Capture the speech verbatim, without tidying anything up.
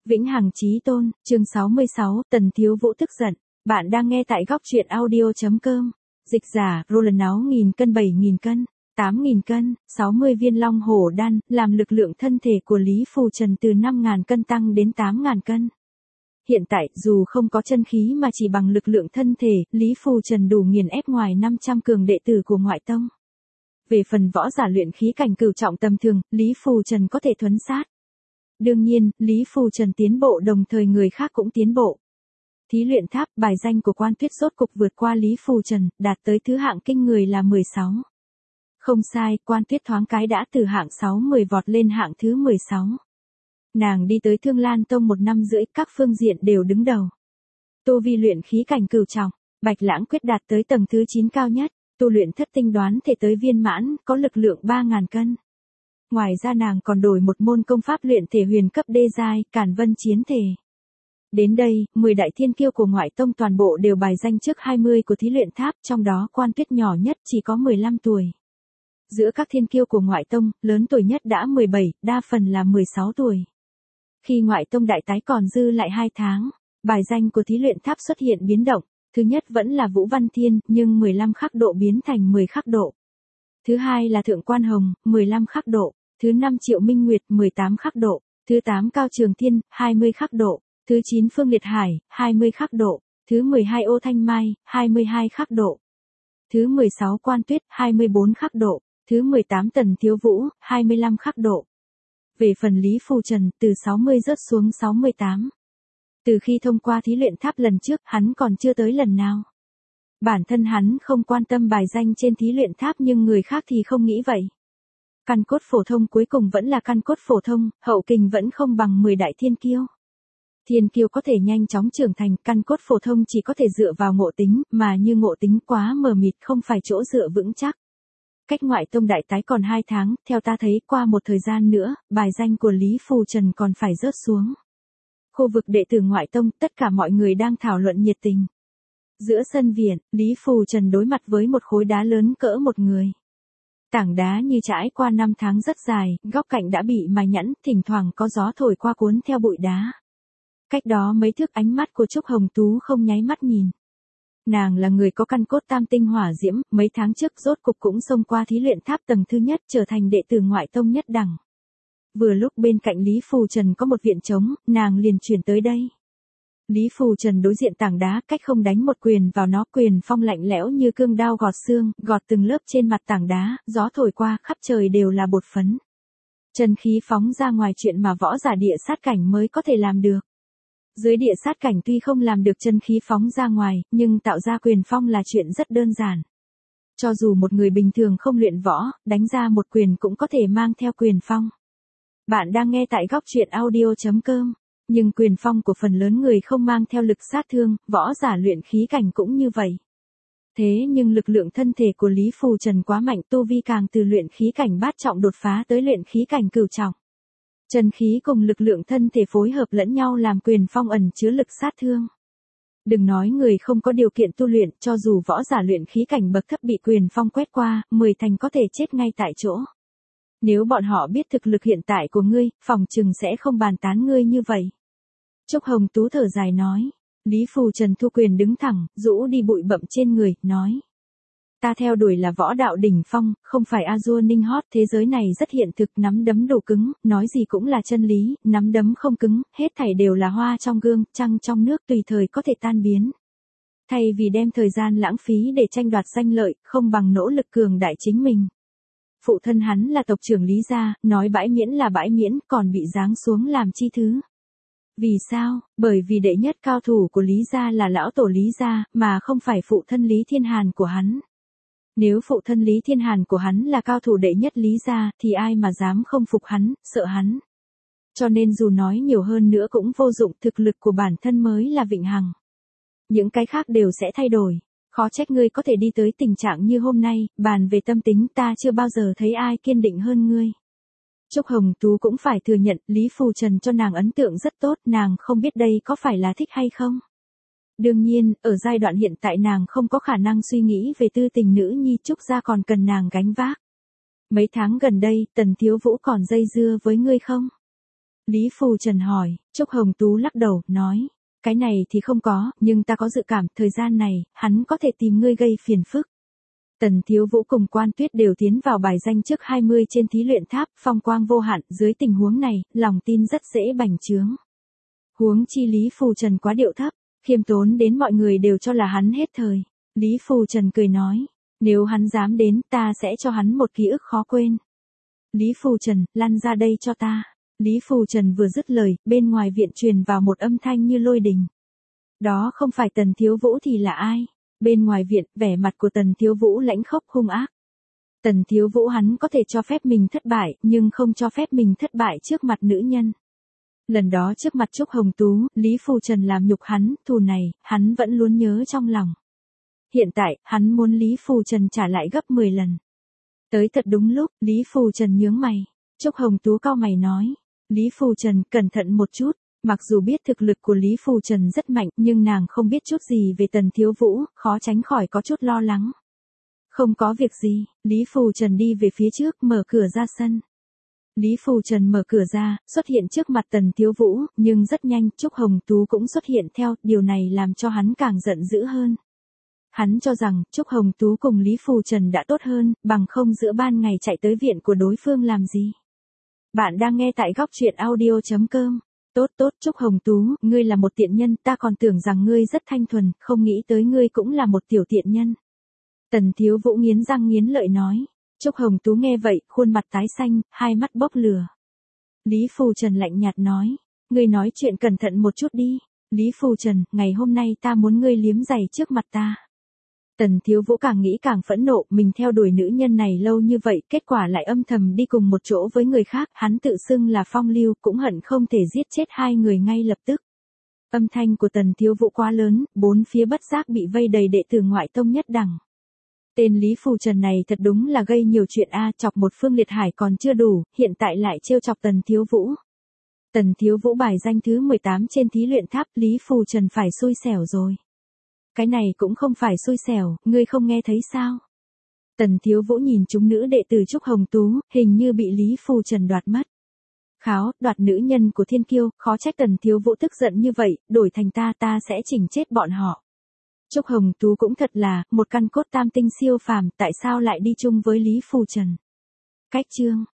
Vĩnh hằng chí tôn, chương sáu mươi sáu, Tần Thiếu Vũ tức giận. Bạn đang nghe tại góc truyện audio chấm com. Dịch giả, Roland sáu nghìn cân bảy nghìn cân, tám nghìn cân, sáu mươi viên long hổ đan, làm lực lượng thân thể của Lý Phù Trần từ năm nghìn cân tăng đến tám nghìn cân. Hiện tại, dù không có chân khí mà chỉ bằng lực lượng thân thể, Lý Phù Trần đủ nghiền ép ngoài năm trăm cường đệ tử của ngoại tông. Về phần võ giả luyện khí cảnh cửu trọng tầm thường, Lý Phù Trần có thể thuấn sát. Đương nhiên, Lý Phù Trần tiến bộ đồng thời người khác cũng tiến bộ. Thí luyện tháp, bài danh của Quan Tuyết rốt cục vượt qua Lý Phù Trần, đạt tới thứ hạng kinh người là mười sáu. Không sai, Quan Tuyết thoáng cái đã từ hạng sáu mười vọt lên hạng thứ mười sáu. Nàng đi tới Thương Lan Tông một năm rưỡi, các phương diện đều đứng đầu. Tu vi luyện khí cảnh cửu trọng, Bạch Lãng quyết đạt tới tầng thứ chín cao nhất, tu luyện thất tinh đoán thể tới viên mãn, có lực lượng ba nghìn cân. Ngoài ra nàng còn đổi một môn công pháp luyện thể huyền cấp đê giai, Càn Vân chiến thể. Đến đây, mười đại thiên kiêu của ngoại tông toàn bộ đều bài danh trước hai mươi của thí luyện tháp, trong đó Quan Tuyết nhỏ nhất chỉ có mười lăm tuổi. Giữa các thiên kiêu của ngoại tông, lớn tuổi nhất đã mười bảy, đa phần là mười sáu tuổi. Khi ngoại tông đại tái còn dư lại hai tháng, bài danh của thí luyện tháp xuất hiện biến động, thứ nhất vẫn là Vũ Văn Thiên, nhưng mười lăm khắc độ biến thành mười khắc độ. Thứ hai là Thượng Quan Hồng, mười lăm khắc độ. Thứ năm Triệu Minh Nguyệt, mười tám khắc độ. Thứ tám Cao Trường Thiên, hai mươi khắc độ. Thứ chín Phương Liệt Hải, hai mươi khắc độ. Thứ mười hai Ô Thanh Mai, hai mươi hai khắc độ. Thứ mười sáu Quan Tuyết, hai mươi bốn khắc độ. Thứ mười tám Tần Thiếu Vũ, hai mươi lăm khắc độ. Về phần Lý Phù Trần, từ sáu mươi rớt xuống sáu mươi tám. Từ khi thông qua thí luyện tháp lần trước, hắn còn chưa tới lần nào. Bản thân hắn không quan tâm bài danh trên thí luyện tháp nhưng người khác thì không nghĩ vậy. Căn cốt phổ thông cuối cùng vẫn là căn cốt phổ thông, hậu kình vẫn không bằng mười đại thiên kiêu. Thiên kiêu có thể nhanh chóng trưởng thành, căn cốt phổ thông chỉ có thể dựa vào ngộ tính, mà như ngộ tính quá mờ mịt không phải chỗ dựa vững chắc. Cách ngoại tông đại tái còn hai tháng, theo ta thấy qua một thời gian nữa, bài danh của Lý Phù Trần còn phải rớt xuống. Khu vực đệ tử ngoại tông, tất cả mọi người đang thảo luận nhiệt tình. Giữa sân viện, Lý Phù Trần đối mặt với một khối đá lớn cỡ một người. Tảng đá như trải qua năm tháng rất dài, góc cạnh đã bị mài nhẵn, thỉnh thoảng có gió thổi qua cuốn theo bụi đá. Cách đó mấy thước, ánh mắt của Trúc Hồng Tú không nháy mắt nhìn. Nàng là người có căn cốt tam tinh hỏa diễm, mấy tháng trước rốt cục cũng xông qua thí luyện tháp tầng thứ nhất, trở thành đệ tử ngoại tông nhất đẳng. Vừa lúc bên cạnh Lý Phù Trần có một viện trống, nàng liền chuyển tới đây. Lý Phù Trần đối diện tảng đá, cách không đánh một quyền vào nó, quyền phong lạnh lẽo như cương đao gọt xương, gọt từng lớp trên mặt tảng đá, gió thổi qua, khắp trời đều là bột phấn. Chân khí phóng ra ngoài, chuyện mà võ giả địa sát cảnh mới có thể làm được. Dưới địa sát cảnh tuy không làm được chân khí phóng ra ngoài, nhưng tạo ra quyền phong là chuyện rất đơn giản. Cho dù một người bình thường không luyện võ, đánh ra một quyền cũng có thể mang theo quyền phong. Bạn đang nghe tại góc truyện audio chấm com. Nhưng quyền phong của phần lớn người không mang theo lực sát thương, võ giả luyện khí cảnh cũng như vậy. Thế nhưng lực lượng thân thể của Lý Phù Trần quá mạnh, tu vi càng từ luyện khí cảnh bát trọng đột phá tới luyện khí cảnh cửu trọng. Chân khí cùng lực lượng thân thể phối hợp lẫn nhau làm quyền phong ẩn chứa lực sát thương. Đừng nói người không có điều kiện tu luyện, cho dù võ giả luyện khí cảnh bậc thấp bị quyền phong quét qua, mười thành có thể chết ngay tại chỗ. Nếu bọn họ biết thực lực hiện tại của ngươi, phòng chừng sẽ không bàn tán ngươi như vậy. Trúc Hồng Tú thở dài nói. Lý Phù Trần thu quyền đứng thẳng, rũ đi bụi bặm trên người, nói. Ta theo đuổi là võ đạo đỉnh phong, không phải Azure Ninh Hót, thế giới này rất hiện thực, nắm đấm đủ cứng, nói gì cũng là chân lý, nắm đấm không cứng, hết thảy đều là hoa trong gương, trăng trong nước tùy thời có thể tan biến. Thay vì đem thời gian lãng phí để tranh đoạt danh lợi, không bằng nỗ lực cường đại chính mình. Phụ thân hắn là tộc trưởng Lý gia, nói bãi miễn là bãi miễn, còn bị giáng xuống làm chi thứ. Vì sao? Bởi vì đệ nhất cao thủ của Lý gia là lão tổ Lý gia, mà không phải phụ thân Lý Thiên Hàn của hắn. Nếu phụ thân Lý Thiên Hàn của hắn là cao thủ đệ nhất Lý gia, thì ai mà dám không phục hắn, sợ hắn. Cho nên dù nói nhiều hơn nữa cũng vô dụng, thực lực của bản thân mới là vĩnh hằng. Những cái khác đều sẽ thay đổi. Khó trách ngươi có thể đi tới tình trạng như hôm nay, bàn về tâm tính ta chưa bao giờ thấy ai kiên định hơn ngươi. Trúc Hồng Tú cũng phải thừa nhận, Lý Phù Trần cho nàng ấn tượng rất tốt, nàng không biết đây có phải là thích hay không. Đương nhiên, ở giai đoạn hiện tại nàng không có khả năng suy nghĩ về tư tình nữ nhi, Trúc gia còn cần nàng gánh vác. Mấy tháng gần đây, Tần Thiếu Vũ còn dây dưa với ngươi không? Lý Phù Trần hỏi, Trúc Hồng Tú lắc đầu, nói, cái này thì không có, nhưng ta có dự cảm, thời gian này, hắn có thể tìm ngươi gây phiền phức. Tần Thiếu Vũ cùng Quan Tuyết đều tiến vào bài danh trước hai mươi trên thí luyện tháp, phong quang vô hạn, dưới tình huống này, lòng tin rất dễ bành trướng. Huống chi Lý Phù Trần quá điệu thấp, khiêm tốn đến mọi người đều cho là hắn hết thời. Lý Phù Trần cười nói, nếu hắn dám đến, ta sẽ cho hắn một ký ức khó quên. Lý Phù Trần, lăn ra đây cho ta. Lý Phù Trần vừa dứt lời, bên ngoài viện truyền vào một âm thanh như lôi đình. Đó không phải Tần Thiếu Vũ thì là ai? Bên ngoài viện, vẻ mặt của Tần Thiếu Vũ lãnh khốc hung ác. Tần Thiếu Vũ hắn có thể cho phép mình thất bại, nhưng không cho phép mình thất bại trước mặt nữ nhân. Lần đó trước mặt Trúc Hồng Tú, Lý Phù Trần làm nhục hắn, thù này, hắn vẫn luôn nhớ trong lòng. Hiện tại, hắn muốn Lý Phù Trần trả lại gấp mười lần. Tới thật đúng lúc, Lý Phù Trần nhướng mày. Trúc Hồng Tú cau mày nói, Lý Phù Trần, cẩn thận một chút. Mặc dù biết thực lực của Lý Phù Trần rất mạnh, nhưng nàng không biết chút gì về Tần Thiếu Vũ, khó tránh khỏi có chút lo lắng. Không có việc gì, Lý Phù Trần đi về phía trước, mở cửa ra sân. Lý Phù Trần mở cửa ra, xuất hiện trước mặt Tần Thiếu Vũ, nhưng rất nhanh, Trúc Hồng Tú cũng xuất hiện theo, điều này làm cho hắn càng giận dữ hơn. Hắn cho rằng, Trúc Hồng Tú cùng Lý Phù Trần đã tốt hơn, bằng không giữa ban ngày chạy tới viện của đối phương làm gì. Bạn đang nghe tại góc truyện audio chấm com. Tốt tốt Trúc Hồng Tú, ngươi là một tiện nhân, ta còn tưởng rằng ngươi rất thanh thuần, không nghĩ tới ngươi cũng là một tiểu tiện nhân. Tần Thiếu Vũ nghiến răng nghiến lợi nói. Trúc Hồng Tú nghe vậy, khuôn mặt tái xanh, hai mắt bốc lửa. Lý Phù Trần lạnh nhạt nói, ngươi nói chuyện cẩn thận một chút đi. Lý Phù Trần, ngày hôm nay ta muốn ngươi liếm giày trước mặt ta. Tần Thiếu Vũ càng nghĩ càng phẫn nộ, mình theo đuổi nữ nhân này lâu như vậy, kết quả lại âm thầm đi cùng một chỗ với người khác, hắn tự xưng là phong lưu, cũng hận không thể giết chết hai người ngay lập tức. Âm thanh của Tần Thiếu Vũ quá lớn, bốn phía bất giác bị vây đầy đệ tử ngoại tông nhất đẳng. Tên Lý Phù Trần này thật đúng là gây nhiều chuyện a, chọc một Phương Liệt Hải còn chưa đủ, hiện tại lại trêu chọc Tần Thiếu Vũ. Tần Thiếu Vũ bài danh thứ mười tám trên thí luyện tháp, Lý Phù Trần phải xui xẻo rồi. Cái này cũng không phải xui xẻo, ngươi không nghe thấy sao? Tần Thiếu Vũ nhìn chúng nữ đệ tử Trúc Hồng Tú, hình như bị Lý Phù Trần đoạt mất. Kháo, đoạt nữ nhân của thiên kiêu, khó trách Tần Thiếu Vũ tức giận như vậy, đổi thành ta ta sẽ chỉnh chết bọn họ. Trúc Hồng Tú cũng thật là, một căn cốt tam tinh siêu phàm, tại sao lại đi chung với Lý Phù Trần? Cách chương.